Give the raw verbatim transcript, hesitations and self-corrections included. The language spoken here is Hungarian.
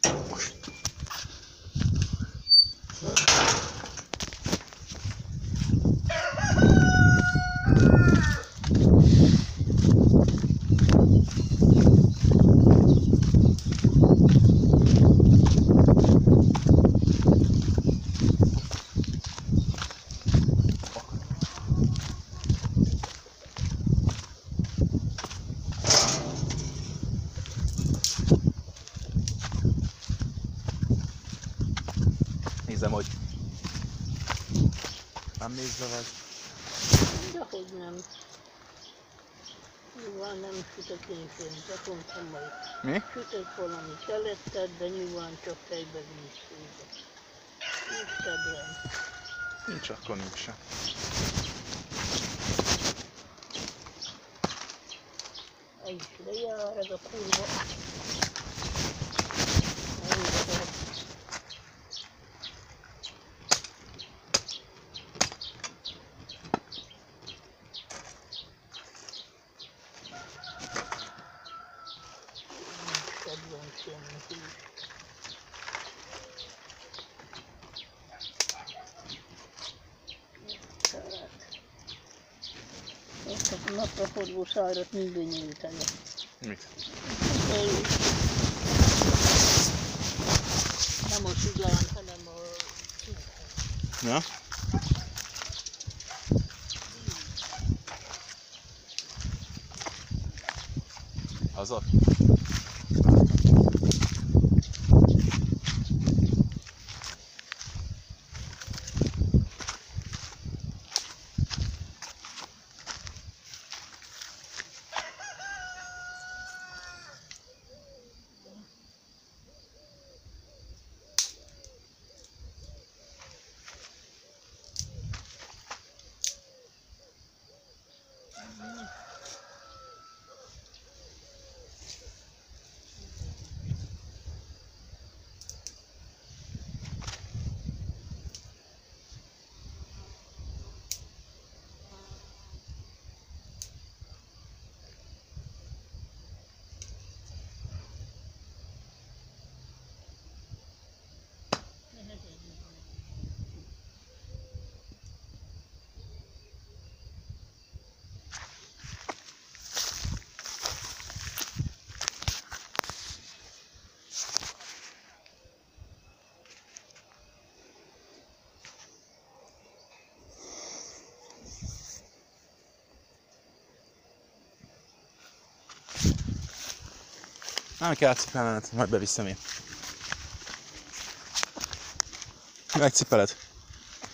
Nézem, hogy nem nézve vagy. Dehogy nem. Nyilván nem sütök én sem, csak mondtam majd. Mi? Sütök valami kelettet, de nyilván csak fejbe vízfőbe. Instagram. Nincs, akkor nincs sem. El is lejár ez a kurva. Ezt a napraforgó szárat minden nyújtani. Mit? Nem a sugán, hanem a... Ja? Azok? Nem kell átcipelned, majd beviszem én. Megcipeled.